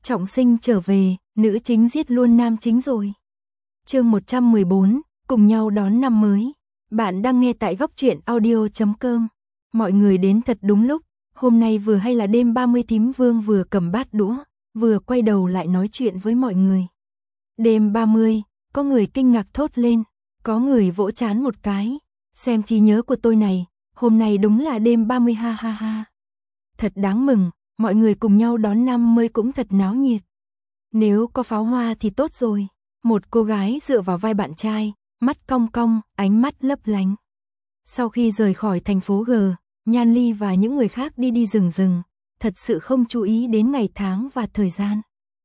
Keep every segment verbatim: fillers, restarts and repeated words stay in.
Trọng sinh trở về, nữ chính giết luôn nam chính rồi. Chương một trăm mười bốn, cùng nhau đón năm mới. Bạn đang nghe tại góc truyện audio chấm com. Mọi người đến thật đúng lúc, hôm nay vừa hay là đêm ba mươi Thím Vương vừa cầm bát đũa, vừa quay đầu lại nói chuyện với mọi người. Đêm ba mươi, có người kinh ngạc thốt lên, có người vỗ trán một cái, xem trí nhớ của tôi này, hôm nay đúng là đêm ba mươi ha ha ha. Thật đáng mừng, mọi người cùng nhau đón năm mới cũng thật náo nhiệt. Nếu có pháo hoa thì tốt rồi. Một cô gái dựa vào vai bạn trai, mắt cong cong, ánh mắt lấp lánh. Sau khi rời khỏi thành phố G, Nhan Ly và những người khác đi đi rừng rừng, thật sự không chú ý đến ngày tháng và thời gian.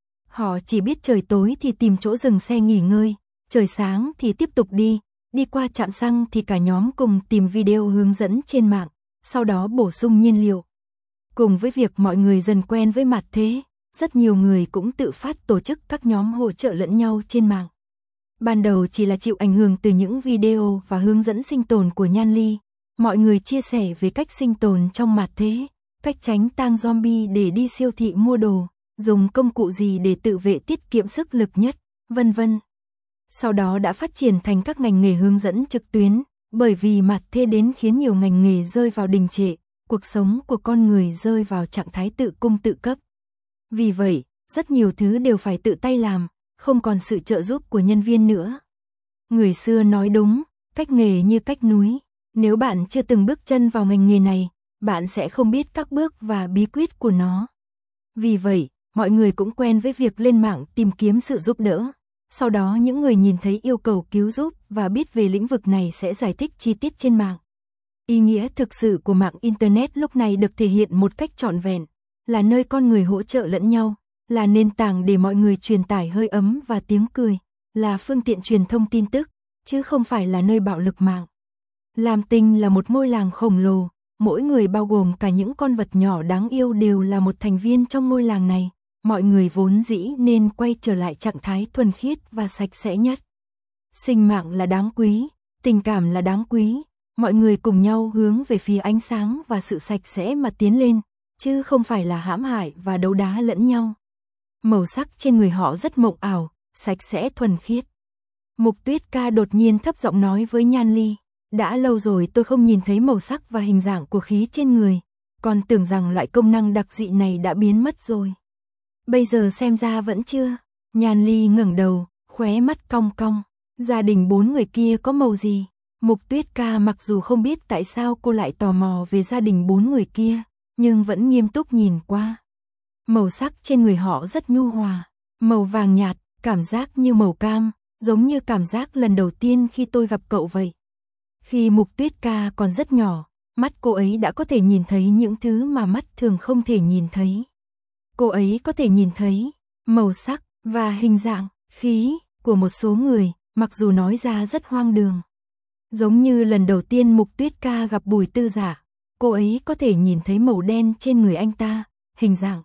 Họ chỉ biết trời tối thì tìm chỗ dừng xe nghỉ ngơi, trời sáng thì tiếp tục đi, đi qua trạm xăng thì cả nhóm cùng tìm video hướng dẫn trên mạng, sau đó bổ sung nhiên liệu. Cùng với việc mọi người dần quen với mặt thế, rất nhiều người cũng tự phát tổ chức các nhóm hỗ trợ lẫn nhau trên mạng. Ban đầu chỉ là chịu ảnh hưởng từ những video và hướng dẫn sinh tồn của Nhan Ly, mọi người chia sẻ về cách sinh tồn trong mặt thế, cách tránh tang zombie để đi siêu thị mua đồ, dùng công cụ gì để tự vệ tiết kiệm sức lực nhất, vân vân. Sau đó đã phát triển thành các ngành nghề hướng dẫn trực tuyến, bởi vì mặt thế đến khiến nhiều ngành nghề rơi vào đình trệ, cuộc sống của con người rơi vào trạng thái tự cung tự cấp. Vì vậy, rất nhiều thứ đều phải tự tay làm, không còn sự trợ giúp của nhân viên nữa. Người xưa nói đúng, cách nghề như cách núi, nếu bạn chưa từng bước chân vào ngành nghề này, bạn sẽ không biết các bước và bí quyết của nó. Vì vậy, mọi người cũng quen với việc lên mạng tìm kiếm sự giúp đỡ. Sau đó những người nhìn thấy yêu cầu cứu giúp và biết về lĩnh vực này sẽ giải thích chi tiết trên mạng. Ý nghĩa thực sự của mạng Internet lúc này được thể hiện một cách trọn vẹn, là nơi con người hỗ trợ lẫn nhau, là nền tảng để mọi người truyền tải hơi ấm và tiếng cười, là phương tiện truyền thông tin tức, chứ không phải là nơi bạo lực mạng. Lam Tinh là một ngôi làng khổng lồ, mỗi người bao gồm cả những con vật nhỏ đáng yêu đều là một thành viên trong ngôi làng này. Mọi người vốn dĩ nên quay trở lại trạng thái thuần khiết và sạch sẽ nhất. Sinh mạng là đáng quý, tình cảm là đáng quý, mọi người cùng nhau hướng về phía ánh sáng và sự sạch sẽ mà tiến lên, chứ không phải là hãm hại và đấu đá lẫn nhau. Màu sắc trên người họ rất mộng ảo, sạch sẽ thuần khiết. Mục Tuyết Ca đột nhiên thấp giọng nói với Nhan Ly, đã lâu rồi tôi không nhìn thấy màu sắc và hình dạng của khí trên người, còn tưởng rằng loại công năng đặc dị này đã biến mất rồi. Bây giờ xem ra vẫn chưa. Nhan Ly ngẩng đầu, khóe mắt cong cong. Gia đình bốn người kia có màu gì? Mục Tuyết Ca mặc dù không biết tại sao cô lại tò mò về gia đình bốn người kia, nhưng vẫn nghiêm túc nhìn qua. Màu sắc trên người họ rất nhu hòa, màu vàng nhạt, cảm giác như màu cam, giống như cảm giác lần đầu tiên khi tôi gặp cậu vậy. Khi Mục Tuyết Ca còn rất nhỏ, mắt cô ấy đã có thể nhìn thấy những thứ mà mắt thường không thể nhìn thấy. Cô ấy có thể nhìn thấy màu sắc và hình dạng, khí của một số người, mặc dù nói ra rất hoang đường. Giống như lần đầu tiên Mục Tuyết Ca gặp Bùi Tư Giả, cô ấy có thể nhìn thấy màu đen trên người anh ta, hình dạng,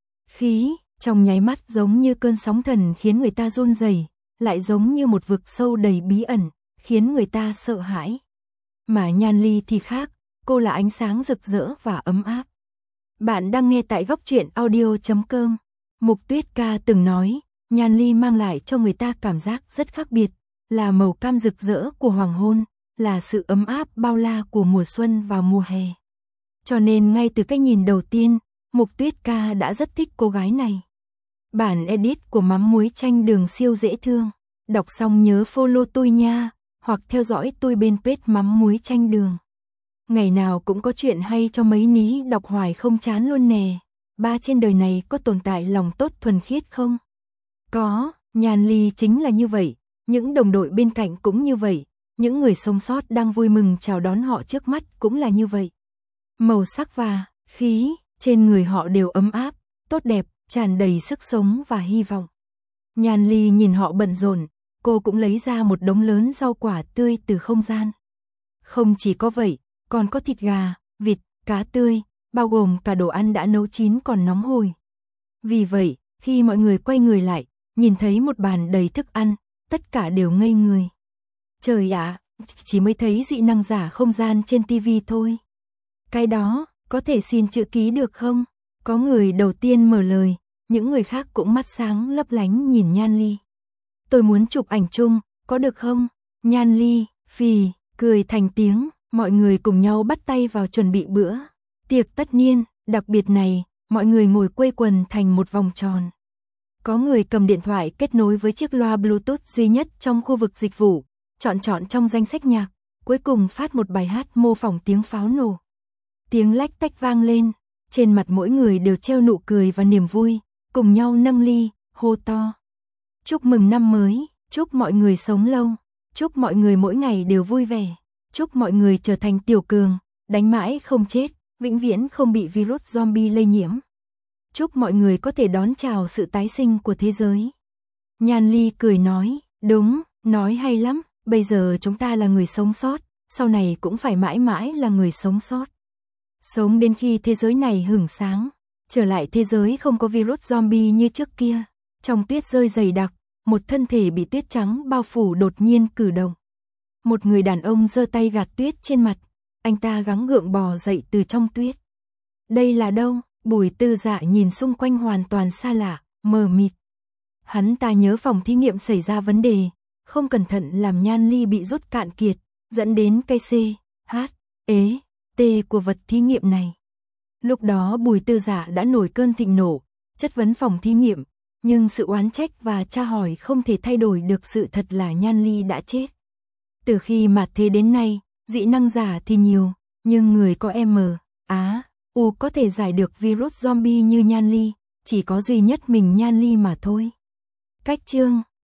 khí, trong nháy mắt giống như cơn sóng thần khiến người ta run rẩy, lại giống như một vực sâu đầy bí ẩn, khiến người ta sợ hãi. Mà Nhan Ly thì khác, cô là ánh sáng rực rỡ và ấm áp. Bạn đang nghe tại góc truyện audio chấm com. Mục Tuyết Ca từng nói, Nhan Ly mang lại cho người ta cảm giác rất khác biệt, là màu cam rực rỡ của hoàng hôn, là sự ấm áp bao la của mùa xuân và mùa hè. Cho nên ngay từ cái nhìn đầu tiên, Mục Tuyết Ca đã rất thích cô gái này. Bản edit của mắm muối chanh đường siêu dễ thương. Đọc xong nhớ follow tôi nha, hoặc theo dõi tôi bên page mắm muối chanh đường. Ngày nào cũng có chuyện hay cho mấy ní đọc hoài không chán luôn nè. Ba trên đời này có tồn tại lòng tốt thuần khiết không? Có, Nhan Ly chính là như vậy, những đồng đội bên cạnh cũng như vậy, những người sống sót đang vui mừng chào đón họ trước mắt cũng là như vậy. Màu sắc và khí trên người họ đều ấm áp, tốt đẹp, tràn đầy sức sống và hy vọng. Nhan Ly nhìn họ bận rộn, cô cũng lấy ra một đống lớn rau quả tươi từ không gian. Không chỉ có vậy, còn có thịt gà, vịt, cá tươi, bao gồm cả đồ ăn đã nấu chín còn nóng hổi. Vì vậy, khi mọi người quay người lại, nhìn thấy một bàn đầy thức ăn, tất cả đều ngây người. Trời ạ, chỉ mới thấy dị năng giả không gian trên tivi thôi. Cái đó, có thể xin chữ ký được không? Có người đầu tiên mở lời, những người khác cũng mắt sáng lấp lánh nhìn Nhan Ly. Tôi muốn chụp ảnh chung, có được không? Nhan Ly, phì, cười thành tiếng, mọi người cùng nhau bắt tay vào chuẩn bị bữa tiệc tất niên đặc biệt này, mọi người ngồi quây quần thành một vòng tròn. Có người cầm điện thoại kết nối với chiếc loa Bluetooth duy nhất trong khu vực dịch vụ, chọn chọn trong danh sách nhạc, cuối cùng phát một bài hát mô phỏng tiếng pháo nổ. Tiếng lách tách vang lên, trên mặt mỗi người đều treo nụ cười và niềm vui, cùng nhau nâng ly, hô to. Chúc mừng năm mới, chúc mọi người sống lâu, chúc mọi người mỗi ngày đều vui vẻ, chúc mọi người trở thành tiểu cường, đánh mãi không chết, vĩnh viễn không bị virus zombie lây nhiễm. Chúc mọi người có thể đón chào sự tái sinh của thế giới. Nhan Ly cười nói, đúng, nói hay lắm, bây giờ chúng ta là người sống sót, sau này cũng phải mãi mãi là người sống sót. Sống đến khi thế giới này hửng sáng, trở lại thế giới không có virus zombie như trước kia. Trong tuyết rơi dày đặc, một thân thể bị tuyết trắng bao phủ đột nhiên cử động. Một người đàn ông giơ tay gạt tuyết trên mặt, anh ta gắng gượng bò dậy từ trong tuyết. Đây là đâu? Bùi Tư Dạ nhìn xung quanh hoàn toàn xa lạ, mờ mịt. Hắn ta nhớ phòng thí nghiệm xảy ra vấn đề, không cẩn thận làm Nhan Ly bị rút cạn kiệt, dẫn đến cây C, H, E, T của vật thí nghiệm này. Lúc đó Bùi Tư Dạ đã nổi cơn thịnh nộ, chất vấn phòng thí nghiệm, nhưng sự oán trách và tra hỏi không thể thay đổi được sự thật là Nhan Ly đã chết. Từ khi mạt thế đến nay, dị năng giả thì nhiều, nhưng người có M, Á, U có thể giải được virus zombie như Nhan Ly, chỉ có duy nhất mình Nhan Ly mà thôi. Cách chương